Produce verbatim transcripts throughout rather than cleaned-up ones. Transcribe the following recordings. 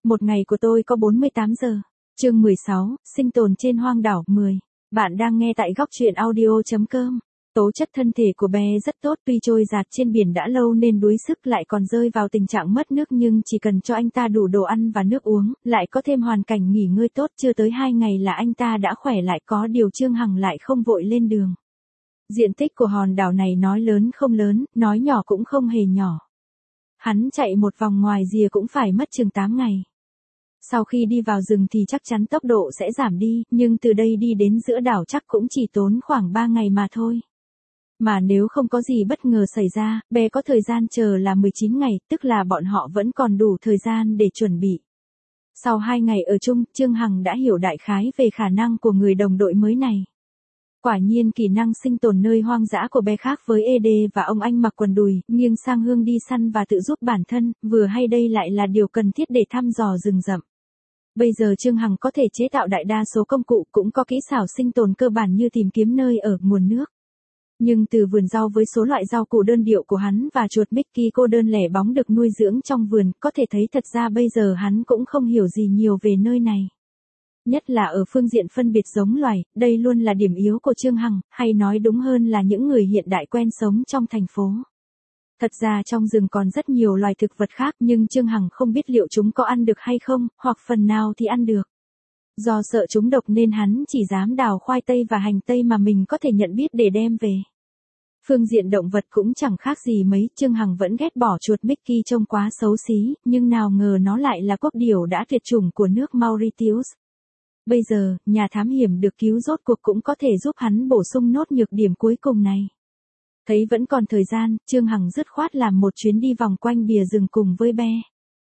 Một ngày của tôi có bốn mươi tám giờ. Chương mười sáu, sinh tồn trên hoang đảo mười. Bạn đang nghe tại góc truyện audio chấm com. Tố chất thân thể của bé rất tốt, tuy trôi dạt trên biển đã lâu nên đuối sức lại còn rơi vào tình trạng mất nước, nhưng chỉ cần cho anh ta đủ đồ ăn và nước uống, lại có thêm hoàn cảnh nghỉ ngơi tốt, chưa tới hai ngày là anh ta đã khỏe lại. Có điều Trương Hằng lại không vội lên đường. Diện tích của hòn đảo này nói lớn không lớn, nói nhỏ cũng không hề nhỏ. Hắn chạy một vòng ngoài rìa cũng phải mất chừng tám ngày. Sau khi đi vào rừng thì chắc chắn tốc độ sẽ giảm đi, nhưng từ đây đi đến giữa đảo chắc cũng chỉ tốn khoảng ba ngày mà thôi. Mà nếu không có gì bất ngờ xảy ra, bé có thời gian chờ là mười chín ngày, tức là bọn họ vẫn còn đủ thời gian để chuẩn bị. Sau hai ngày ở chung, Trương Hằng đã hiểu đại khái về khả năng của người đồng đội mới này. Quả nhiên kỹ năng sinh tồn nơi hoang dã của bé khác với ê đê và ông anh mặc quần đùi, nghiêng sang hương đi săn và tự giúp bản thân, vừa hay đây lại là điều cần thiết để thăm dò rừng rậm. Bây giờ Trương Hằng có thể chế tạo đại đa số công cụ, cũng có kỹ xảo sinh tồn cơ bản như tìm kiếm nơi ở, nguồn nước. Nhưng từ vườn rau với số loại rau củ đơn điệu của hắn và chuột Mickey cô đơn lẻ bóng được nuôi dưỡng trong vườn, có thể thấy thật ra bây giờ hắn cũng không hiểu gì nhiều về nơi này. Nhất là ở phương diện phân biệt giống loài, đây luôn là điểm yếu của Trương Hằng, hay nói đúng hơn là những người hiện đại quen sống trong thành phố. Thật ra trong rừng còn rất nhiều loài thực vật khác, nhưng Trương Hằng không biết liệu chúng có ăn được hay không, hoặc phần nào thì ăn được. Do sợ chúng độc nên hắn chỉ dám đào khoai tây và hành tây mà mình có thể nhận biết để đem về. Phương diện động vật cũng chẳng khác gì mấy, Trương Hằng vẫn ghét bỏ chuột Mickey trông quá xấu xí, nhưng nào ngờ nó lại là quốc điểu đã tuyệt chủng của nước Mauritius. Bây giờ, nhà thám hiểm được cứu rốt cuộc cũng có thể giúp hắn bổ sung nốt nhược điểm cuối cùng này. Thấy vẫn còn thời gian, Trương Hằng dứt khoát làm một chuyến đi vòng quanh bìa rừng cùng với bé.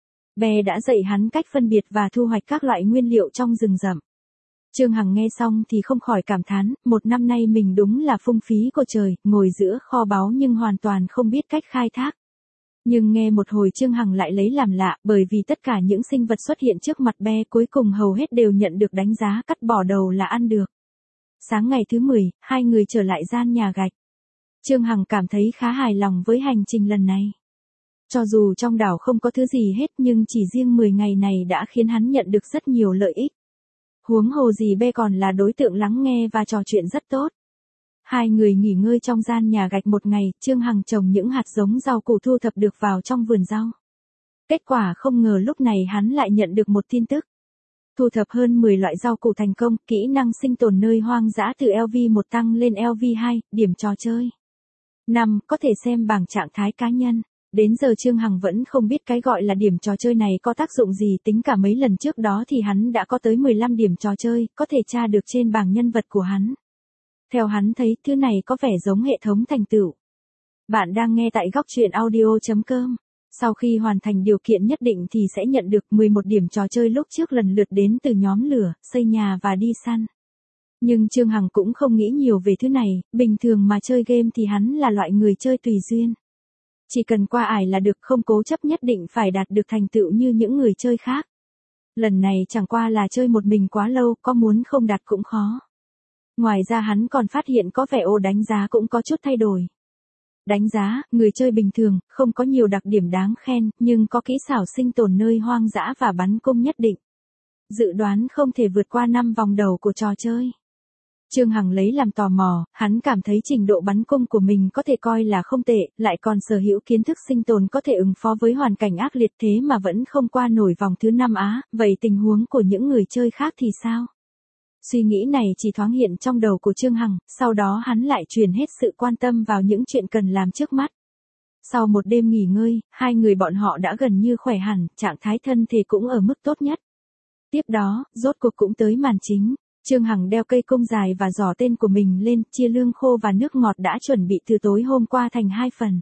Bé đã dạy hắn cách phân biệt và thu hoạch các loại nguyên liệu trong rừng rậm. Trương Hằng nghe xong thì không khỏi cảm thán, một năm nay mình đúng là phung phí của trời, ngồi giữa kho báu nhưng hoàn toàn không biết cách khai thác. Nhưng nghe một hồi Trương Hằng lại lấy làm lạ, bởi vì tất cả những sinh vật xuất hiện trước mặt bé cuối cùng hầu hết đều nhận được đánh giá cắt bỏ đầu là ăn được. Sáng ngày thứ mười, hai người trở lại gian nhà gạch. Trương Hằng cảm thấy khá hài lòng với hành trình lần này. Cho dù trong đảo không có thứ gì hết, nhưng chỉ riêng mười ngày này đã khiến hắn nhận được rất nhiều lợi ích. Huống hồ gì bé còn là đối tượng lắng nghe và trò chuyện rất tốt. Hai người nghỉ ngơi trong gian nhà gạch một ngày, Trương Hằng trồng những hạt giống rau củ thu thập được vào trong vườn rau. Kết quả không ngờ lúc này hắn lại nhận được một tin tức. Thu thập hơn mười loại rau củ thành công, kỹ năng sinh tồn nơi hoang dã từ L V một tăng lên L V hai, điểm trò chơi. năm. Có thể xem bảng trạng thái cá nhân. Đến giờ Trương Hằng vẫn không biết cái gọi là điểm trò chơi này có tác dụng gì, tính cả mấy lần trước đó thì hắn đã có tới mười lăm điểm trò chơi, có thể tra được trên bảng nhân vật của hắn. Theo hắn thấy, thứ này có vẻ giống hệ thống thành tựu. Bạn đang nghe tại góc truyện audio chấm com. Sau khi hoàn thành điều kiện nhất định thì sẽ nhận được mười một điểm trò chơi lúc trước lần lượt đến từ nhóm lửa, xây nhà và đi săn. Nhưng Trương Hằng cũng không nghĩ nhiều về thứ này, bình thường mà chơi game thì hắn là loại người chơi tùy duyên. Chỉ cần qua ải là được, không cố chấp nhất định phải đạt được thành tựu như những người chơi khác. Lần này chẳng qua là chơi một mình quá lâu, có muốn không đạt cũng khó. Ngoài ra hắn còn phát hiện có vẻ ô đánh giá cũng có chút thay đổi. Đánh giá, người chơi bình thường, không có nhiều đặc điểm đáng khen, nhưng có kỹ xảo sinh tồn nơi hoang dã và bắn cung nhất định. Dự đoán không thể vượt qua năm vòng đầu của trò chơi. Trương Hằng lấy làm tò mò, hắn cảm thấy trình độ bắn cung của mình có thể coi là không tệ, lại còn sở hữu kiến thức sinh tồn có thể ứng phó với hoàn cảnh ác liệt, thế mà vẫn không qua nổi vòng thứ năm á, vậy tình huống của những người chơi khác thì sao? Suy nghĩ này chỉ thoáng hiện trong đầu của Trương Hằng, sau đó hắn lại truyền hết sự quan tâm vào những chuyện cần làm trước mắt. Sau một đêm nghỉ ngơi, hai người bọn họ đã gần như khỏe hẳn, trạng thái thân thể cũng ở mức tốt nhất. Tiếp đó, rốt cuộc cũng tới màn chính. Trương Hằng đeo cây cung dài và giỏ tên của mình lên, chia lương khô và nước ngọt đã chuẩn bị từ tối hôm qua thành hai phần.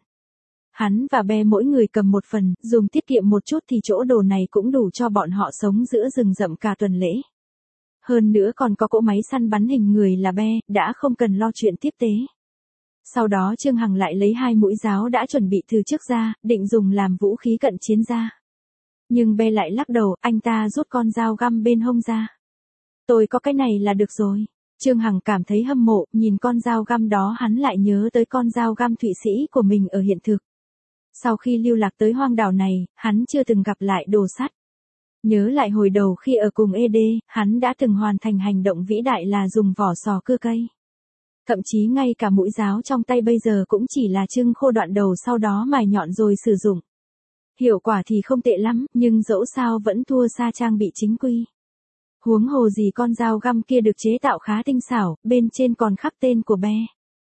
Hắn và bé mỗi người cầm một phần, dùng tiết kiệm một chút thì chỗ đồ này cũng đủ cho bọn họ sống giữa rừng rậm cả tuần lễ. Hơn nữa còn có cỗ máy săn bắn hình người là bé, đã không cần lo chuyện tiếp tế. Sau đó Trương Hằng lại lấy hai mũi giáo đã chuẩn bị từ trước ra, định dùng làm vũ khí cận chiến ra. Nhưng bé lại lắc đầu, anh ta rút con dao găm bên hông ra. Tôi có cái này là được rồi. Trương Hằng cảm thấy hâm mộ, nhìn con dao găm đó hắn lại nhớ tới con dao găm Thụy Sĩ của mình ở hiện thực. Sau khi lưu lạc tới hoang đảo này, hắn chưa từng gặp lại đồ sắt. Nhớ lại hồi đầu khi ở cùng ê đê, hắn đã từng hoàn thành hành động vĩ đại là dùng vỏ sò cưa cây. Thậm chí ngay cả mũi giáo trong tay bây giờ cũng chỉ là trưng khô đoạn đầu sau đó mài nhọn rồi sử dụng. Hiệu quả thì không tệ lắm, nhưng dẫu sao vẫn thua xa trang bị chính quy. Huống hồ gì con dao găm kia được chế tạo khá tinh xảo, bên trên còn khắc tên của Be.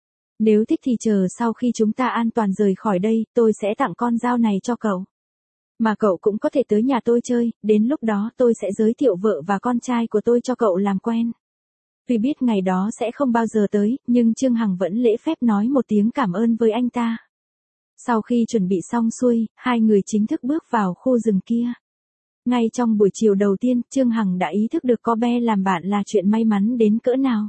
Nếu thích thì chờ sau khi chúng ta an toàn rời khỏi đây, tôi sẽ tặng con dao này cho cậu. Mà cậu cũng có thể tới nhà tôi chơi, đến lúc đó tôi sẽ giới thiệu vợ và con trai của tôi cho cậu làm quen. Tuy biết ngày đó sẽ không bao giờ tới, nhưng Trương Hằng vẫn lễ phép nói một tiếng cảm ơn với anh ta. Sau khi chuẩn bị xong xuôi, hai người chính thức bước vào khu rừng kia. Ngay trong buổi chiều đầu tiên, Trương Hằng đã ý thức được có Be làm bạn là chuyện may mắn đến cỡ nào.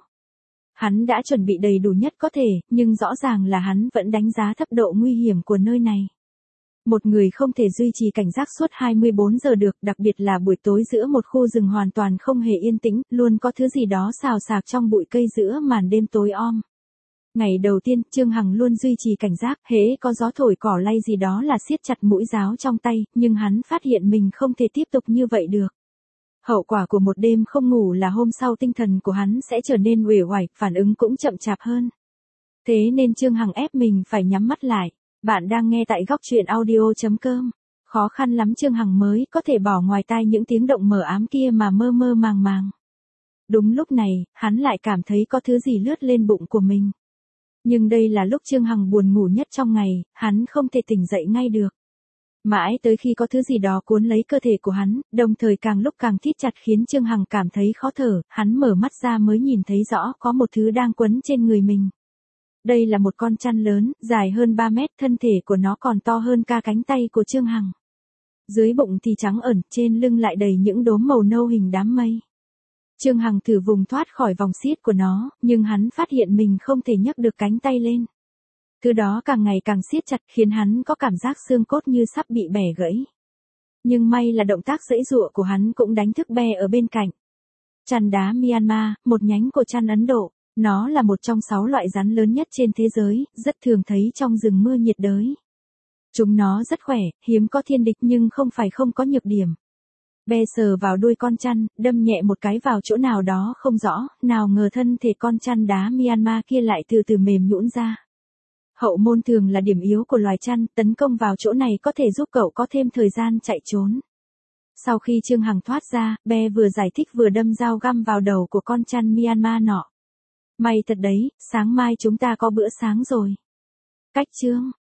Hắn đã chuẩn bị đầy đủ nhất có thể, nhưng rõ ràng là hắn vẫn đánh giá thấp độ nguy hiểm của nơi này. Một người không thể duy trì cảnh giác suốt hai mươi bốn giờ được, đặc biệt là buổi tối giữa một khu rừng hoàn toàn không hề yên tĩnh, luôn có thứ gì đó xào xạc trong bụi cây giữa màn đêm tối om. Ngày đầu tiên, Trương Hằng luôn duy trì cảnh giác, hễ có gió thổi cỏ lay gì đó là siết chặt mũi giáo trong tay, nhưng hắn phát hiện mình không thể tiếp tục như vậy được. Hậu quả của một đêm không ngủ là hôm sau tinh thần của hắn sẽ trở nên uể oải, phản ứng cũng chậm chạp hơn. Thế nên Trương Hằng ép mình phải nhắm mắt lại. Bạn đang nghe tại góc truyện audio chấm com. Khó khăn lắm Trương Hằng mới có thể bỏ ngoài tai những tiếng động mờ ám kia mà mơ mơ màng màng. Đúng lúc này, hắn lại cảm thấy có thứ gì lướt lên bụng của mình. Nhưng đây là lúc Trương Hằng buồn ngủ nhất trong ngày, hắn không thể tỉnh dậy ngay được. Mãi tới khi có thứ gì đó cuốn lấy cơ thể của hắn, đồng thời càng lúc càng thít chặt khiến Trương Hằng cảm thấy khó thở, hắn mở mắt ra mới nhìn thấy rõ có một thứ đang quấn trên người mình. Đây là một con chăn lớn, dài hơn ba mét, thân thể của nó còn to hơn cả cánh tay của Trương Hằng. Dưới bụng thì trắng ẩn, trên lưng lại đầy những đốm màu nâu hình đám mây. Trương Hằng thử vùng thoát khỏi vòng siết của nó, nhưng hắn phát hiện mình không thể nhấc được cánh tay lên. Thứ đó càng ngày càng siết chặt khiến hắn có cảm giác xương cốt như sắp bị bẻ gãy. Nhưng may là động tác giãy giụa của hắn cũng đánh thức Be ở bên cạnh. Chăn đá Myanmar, một nhánh của chăn Ấn Độ. Nó là một trong sáu loại rắn lớn nhất trên thế giới, rất thường thấy trong rừng mưa nhiệt đới. Chúng nó rất khỏe, hiếm có thiên địch nhưng không phải không có nhược điểm. Be sờ vào đuôi con chăn, đâm nhẹ một cái vào chỗ nào đó không rõ, nào ngờ thân thể con chăn đá Myanmar kia lại từ từ mềm nhũn ra. Hậu môn thường là điểm yếu của loài chăn, tấn công vào chỗ này có thể giúp cậu có thêm thời gian chạy trốn. Sau khi Trương Hằng thoát ra, Be vừa giải thích vừa đâm dao găm vào đầu của con chăn Myanmar nọ. May thật đấy, sáng mai chúng ta có bữa sáng rồi. Cách chương